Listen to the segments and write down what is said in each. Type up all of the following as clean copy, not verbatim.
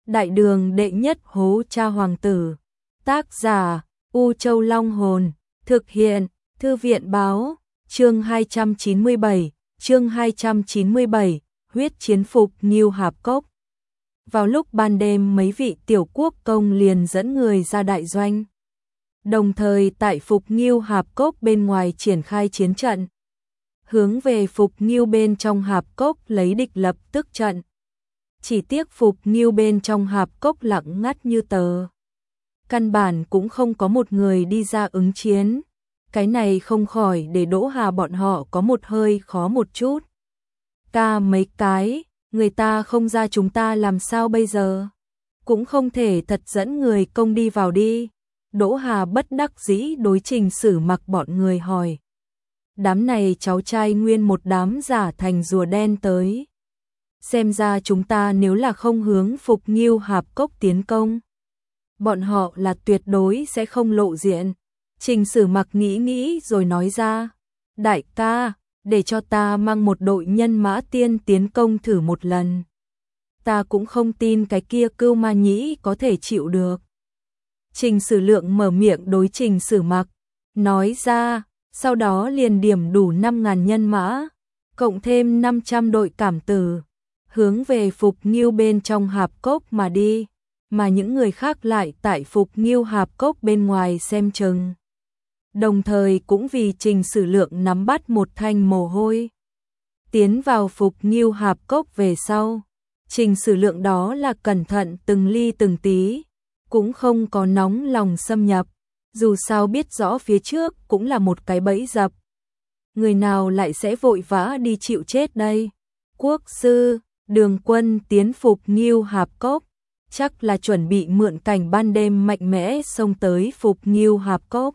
Đại đường đệ nhất hố cha hoàng tử. Tác giả U Châu Long Hồn. Thực hiện Thư viện Báo. Chương 297. Chương 297. Huyết chiến Phục Nghiêu Hạp Cốc. Vào lúc ban đêm, mấy vị tiểu quốc công liền dẫn người ra đại doanh, đồng thời tại Phục Nghiêu Hạp Cốc bên ngoài triển khai chiến trận, hướng về Phục Nghiêu bên trong Hạp Cốc lấy địch lập tức trận. Chỉ tiếc Phục Nghiêu bên trong Hạp Cốc lặng ngắt như tờ, căn bản cũng không có một người đi ra ứng chiến. Cái này không khỏi để Đỗ Hà bọn họ có một hơi khó một chút. Ca mấy cái, người ta không ra chúng ta làm sao bây giờ? Cũng không thể thật dẫn người công đi vào đi. Đỗ Hà bất đắc dĩ đối Trình Sử Mặc bọn người hỏi. Đám này cháu trai nguyên một đám giả thành rùa đen tới. Xem ra chúng ta nếu là không hướng Phục Nghiêu Hạp Cốc tiến công, bọn họ là tuyệt đối sẽ không lộ diện. Trình Sử Mặc nghĩ rồi nói ra. Đại ca, để cho ta mang một đội nhân mã tiên tiến công thử một lần. Ta cũng không tin cái kia Cưu Ma Nhĩ có thể chịu được. Trình Sử Lượng mở miệng đối Trình Sử Mặc, nói ra, sau đó liền điểm đủ 5.000 nhân mã, cộng thêm 500 đội cảm tử, hướng về Phục Nghiêu bên trong Hạp Cốc mà đi, mà những người khác lại tại Phục Nghiêu Hạp Cốc bên ngoài xem chừng. Đồng thời cũng vì Trình Sử Lượng nắm bắt một thanh mồ hôi. Tiến vào Phục Nghiêu Hạp Cốc về sau, Trình Sử Lượng đó là cẩn thận từng ly từng tí, cũng không có nóng lòng xâm nhập, dù sao biết rõ phía trước cũng là một cái bẫy dập. Người nào lại sẽ vội vã đi chịu chết đây? Quốc sư, Đường quân tiến Phục Nghiêu Hạp Cốc, chắc là chuẩn bị mượn cảnh ban đêm mạnh mẽ xông tới Phục Nghiêu Hạp Cốc.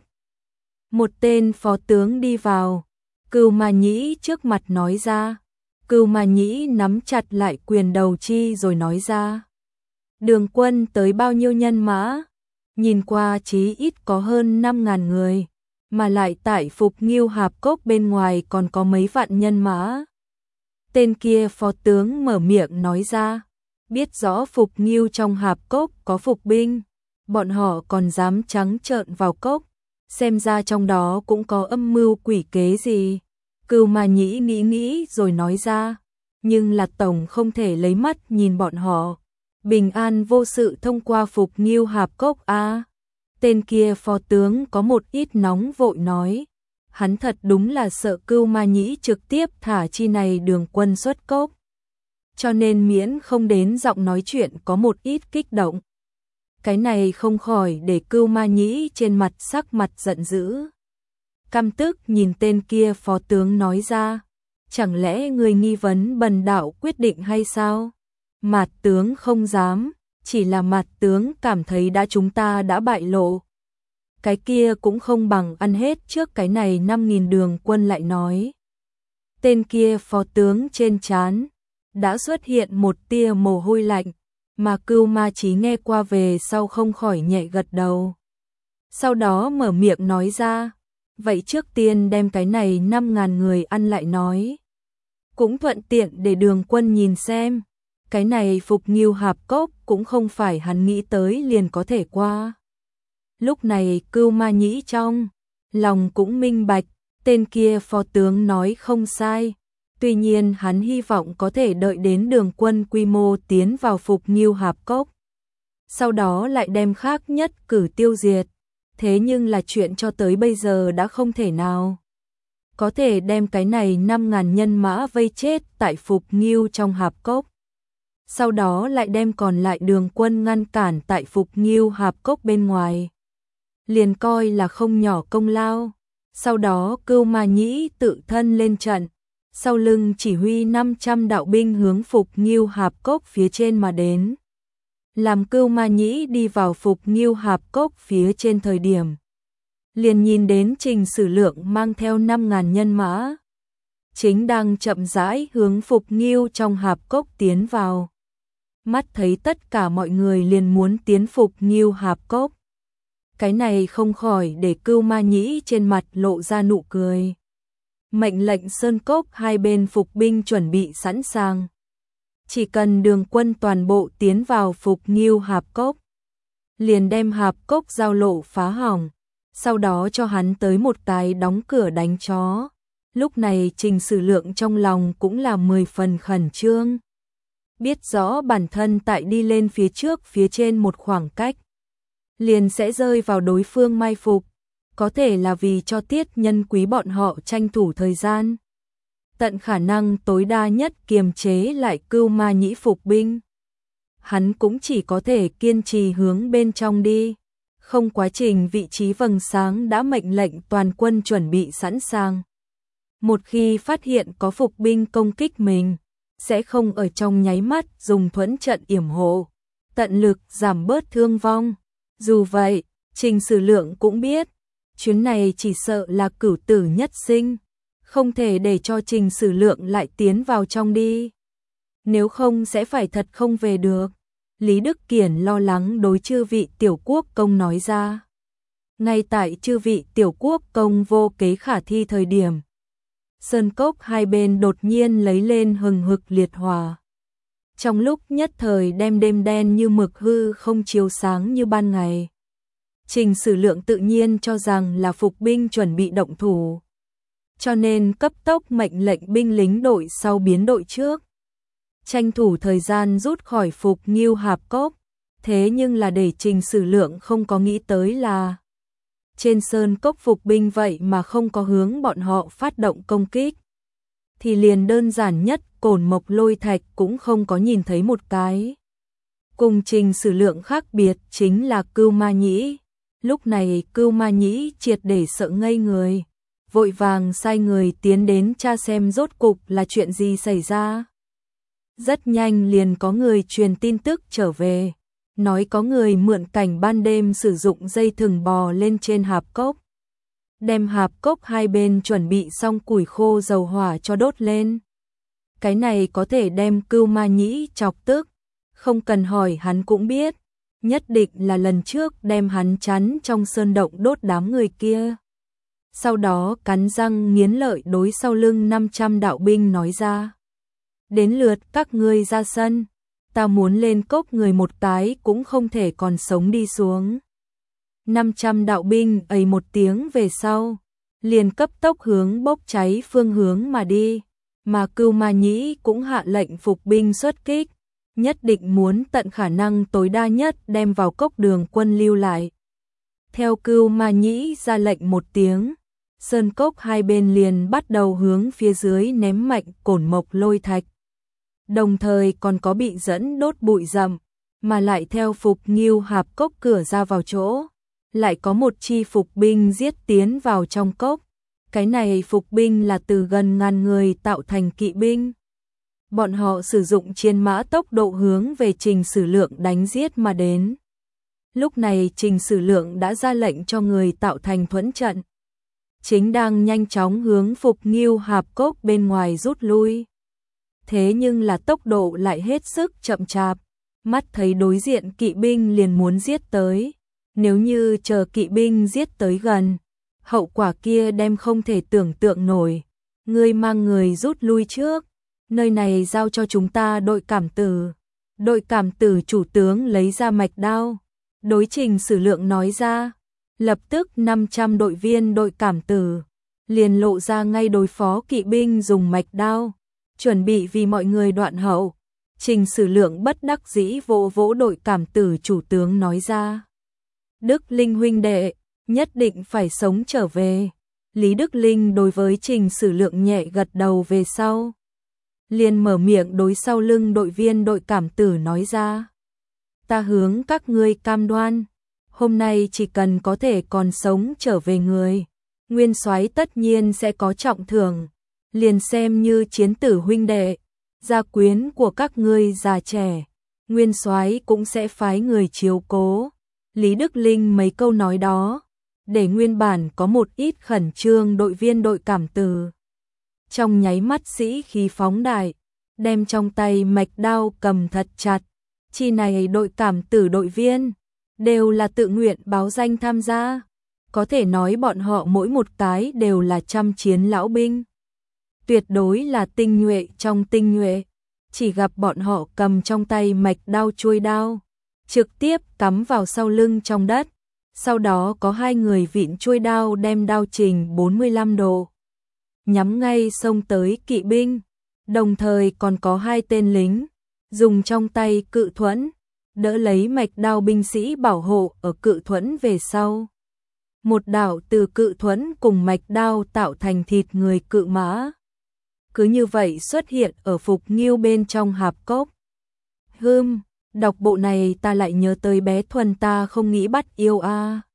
Một tên phó tướng đi vào, Cưu Ma Nhĩ trước mặt nói ra. Cưu Ma Nhĩ nắm chặt lại quyền đầu chi rồi nói ra. Đường quân tới bao nhiêu nhân mã? Nhìn qua chí ít có hơn 5.000 người, mà lại tại Phục Nghiêu Hạp Cốc bên ngoài còn có mấy vạn nhân mã. Tên kia phó tướng mở miệng nói ra. Biết rõ Phục Nghiêu trong Hạp Cốc có phục binh, bọn họ còn dám trắng trợn vào cốc. Xem ra trong đó cũng có âm mưu quỷ kế gì. Cưu Ma Nhĩ nghĩ rồi nói ra. Nhưng là tổng không thể lấy mắt nhìn bọn họ bình an vô sự thông qua Phục Nghiêu Hạp Cốc a. Tên kia phó tướng có một ít nóng vội nói. Hắn thật đúng là sợ Cưu Ma Nhĩ trực tiếp thả chi này đường quân xuất cốc, cho nên miễn không đến giọng nói chuyện có một ít kích động. Cái này không khỏi để Cưu Ma Nhĩ trên mặt sắc mặt giận dữ. Căm tức nhìn tên kia phó tướng nói ra. Chẳng lẽ người nghi vấn bần đạo quyết định hay sao? Mạt tướng không dám, chỉ là Mạt tướng cảm thấy chúng ta đã bại lộ. Cái kia cũng không bằng ăn hết trước cái này 5.000 đường quân lại nói. Tên kia phó tướng trên trán đã xuất hiện một tia mồ hôi lạnh, mà Cưu Ma Chí nghe qua về sau không khỏi nhẹ gật đầu. Sau đó mở miệng nói ra, vậy trước tiên đem cái này 5.000 người ăn lại nói. Cũng thuận tiện để đường quân nhìn xem, cái này Phục Nghiêu Hạp Cốc cũng không phải hắn nghĩ tới liền có thể qua. Lúc này Cưu Ma Nhĩ trong lòng cũng minh bạch, tên kia phó tướng nói không sai. Tuy nhiên hắn hy vọng có thể đợi đến đường quân quy mô tiến vào Phục Nghiêu Hạp Cốc, sau đó lại đem khác nhất cử tiêu diệt. Thế nhưng là chuyện cho tới bây giờ đã không thể nào. Có thể đem cái này 5.000 nhân mã vây chết tại Phục Nghiêu trong Hạp Cốc, sau đó lại đem còn lại đường quân ngăn cản tại Phục Nghiêu Hạp Cốc bên ngoài, liền coi là không nhỏ công lao. Sau đó Cưu Ma Nhĩ tự thân lên trận, sau lưng chỉ huy 500 đạo binh hướng Phục Nghiêu Hạp Cốc phía trên mà đến. Làm Cưu Ma Nhĩ đi vào Phục Nghiêu Hạp Cốc phía trên thời điểm, liền nhìn đến Trình Sử Lượng mang theo 5.000 nhân mã, chính đang chậm rãi hướng Phục Nghiêu trong Hạp Cốc tiến vào. Mắt thấy tất cả mọi người liền muốn tiến Phục Nghiêu Hạp Cốc. Cái này không khỏi để Cưu Ma Nhĩ trên mặt lộ ra nụ cười. Mệnh lệnh sơn cốc hai bên phục binh chuẩn bị sẵn sàng. chỉ cần Đường Quân toàn bộ tiến vào Phục Nghiêu Hạp Cốc, liền đem Hạp Cốc giao lộ phá hỏng, sau đó cho hắn tới một cái đóng cửa đánh chó. Lúc này Trình Sử Lượng trong lòng cũng là 10 phần khẩn trương. Biết rõ bản thân tại đi lên phía trước phía trên một khoảng cách, liền sẽ rơi vào đối phương mai phục, có thể là vì cho Tiết Nhân Quý bọn họ tranh thủ thời gian, tận khả năng tối đa nhất kiềm chế lại Cưu Ma Nhĩ phục binh. Hắn cũng chỉ có thể kiên trì hướng bên trong đi, không quá trình vị trí vầng sáng đã mệnh lệnh toàn quân chuẩn bị sẵn sàng. Một khi phát hiện có phục binh công kích mình, sẽ không ở trong nháy mắt dùng thuẫn trận yểm hộ, tận lực giảm bớt thương vong. Dù vậy, Trình Sử Lượng cũng biết, chuyến này chỉ sợ là cửu tử nhất sinh, không thể để cho Trình Sử Lượng lại tiến vào trong đi. Nếu không sẽ phải thật không về được. Lý Đức Kiển lo lắng đối chư vị tiểu quốc công nói ra. Ngay tại chư vị tiểu quốc công vô kế khả thi thời điểm, sơn cốc hai bên đột nhiên lấy lên hừng hực liệt hỏa. Trong lúc nhất thời đem đêm đen như mực hư không chiếu sáng như ban ngày. Trình Sử Lượng tự nhiên cho rằng là phục binh chuẩn bị động thủ, cho nên cấp tốc mệnh lệnh binh lính đội sau biến đội trước, tranh thủ thời gian rút khỏi Phục Nghiêu Hạp Cốc. Thế nhưng là để Trình Sử Lượng không có nghĩ tới là trên sơn cốc phục binh vậy mà không có hướng bọn họ phát động công kích, thì liền đơn giản nhất cổn mộc lôi thạch cũng không có nhìn thấy một cái. Cùng Trình Sử Lượng khác biệt chính là Cưu Ma Nhĩ. Lúc này Cưu Ma Nhĩ triệt để sợ ngây người, vội vàng sai người tiến đến tra xem rốt cục là chuyện gì xảy ra. Rất nhanh liền có người truyền tin tức trở về, nói có người mượn cảnh ban đêm sử dụng dây thừng bò lên trên hạp cốc, đem hạp cốc hai bên chuẩn bị xong củi khô dầu hỏa cho đốt lên. Cái này có thể đem Cưu Ma Nhĩ chọc tức, không cần hỏi hắn cũng biết, nhất định là lần trước đem hắn chắn trong sơn động đốt đám người kia. Sau đó cắn răng nghiến lợi đối sau lưng 500 đạo binh nói ra. Đến lượt các ngươi ra sân, ta muốn lên cốc người một cái cũng không thể còn sống đi xuống. 500 đạo binh ầy một tiếng về sau, liền cấp tốc hướng bốc cháy phương hướng mà đi, mà Cưu Ma Nhĩ cũng hạ lệnh phục binh xuất kích, nhất định muốn tận khả năng tối đa nhất đem vào cốc Đường Quân lưu lại. Theo Cưu Ma Nhĩ ra lệnh một tiếng, sơn cốc hai bên liền bắt đầu hướng phía dưới ném mạnh cổn mộc lôi thạch. Đồng thời còn có bị dẫn đốt bụi rậm, mà lại theo Phục Nghiêu Hạp Cốc cửa ra vào chỗ, lại có một chi phục binh giết tiến vào trong cốc. Cái này phục binh là từ gần ngàn người tạo thành kỵ binh. Bọn họ sử dụng chiến mã tốc độ hướng về Trình Sử Lượng đánh giết mà đến. Lúc này Trình Sử Lượng đã ra lệnh cho người tạo thành thuẫn trận, chính đang nhanh chóng hướng Phục Nghiêu Hạp Cốc bên ngoài rút lui. Thế nhưng là tốc độ lại hết sức chậm chạp, mắt thấy đối diện kỵ binh liền muốn giết tới. Nếu như chờ kỵ binh giết tới gần, hậu quả kia đem không thể tưởng tượng nổi. Ngươi mang người rút lui trước, nơi này giao cho chúng ta đội cảm tử. Đội cảm tử chủ tướng lấy ra mạch đao, đối Trình Sử Lượng nói ra. Lập tức 500 đội viên đội cảm tử liền lộ ra ngay đối phó kỵ binh dùng mạch đao, chuẩn bị vì mọi người đoạn hậu. Trình Sử Lượng bất đắc dĩ vỗ vỗ đội cảm tử chủ tướng nói ra. Đức Linh huynh đệ, nhất định phải sống trở về. Lý Đức Linh đối với Trình Sử Lượng nhẹ gật đầu về sau, liền mở miệng đối sau lưng đội viên đội cảm tử nói ra. Ta hướng các ngươi cam đoan, hôm nay chỉ cần có thể còn sống trở về người, nguyên soái tất nhiên sẽ có trọng thưởng, liền xem như chiến tử huynh đệ, gia quyến của các ngươi già trẻ, nguyên soái cũng sẽ phái người chiếu cố. Lý Đức Linh mấy câu nói đó, để nguyên bản có một ít khẩn trương đội viên đội cảm tử trong nháy mắt sĩ khí phóng đại, đem trong tay mạch đao cầm thật chặt. Chi này đội cảm tử đội viên đều là tự nguyện báo danh tham gia, có thể nói bọn họ mỗi một cái đều là trăm chiến lão binh, tuyệt đối là tinh nhuệ trong tinh nhuệ. chỉ gặp bọn họ cầm trong tay mạch đao chuôi đao, trực tiếp cắm vào sau lưng trong đất. Sau đó có hai người vịn chuôi đao đem đao trình 45 độ, nhắm ngay xông tới kỵ binh, đồng thời còn có hai tên lính, dùng trong tay cự thuẫn, đỡ lấy mạch đao binh sĩ bảo hộ ở cự thuẫn về sau. Một đạo từ cự thuẫn cùng mạch đao tạo thành thịt người cự mã. Cứ như vậy xuất hiện ở Phục Nghiêu bên trong hạp cốc. Đọc bộ này ta lại nhớ tới bé Thuần ta không nghĩ bắt yêu a.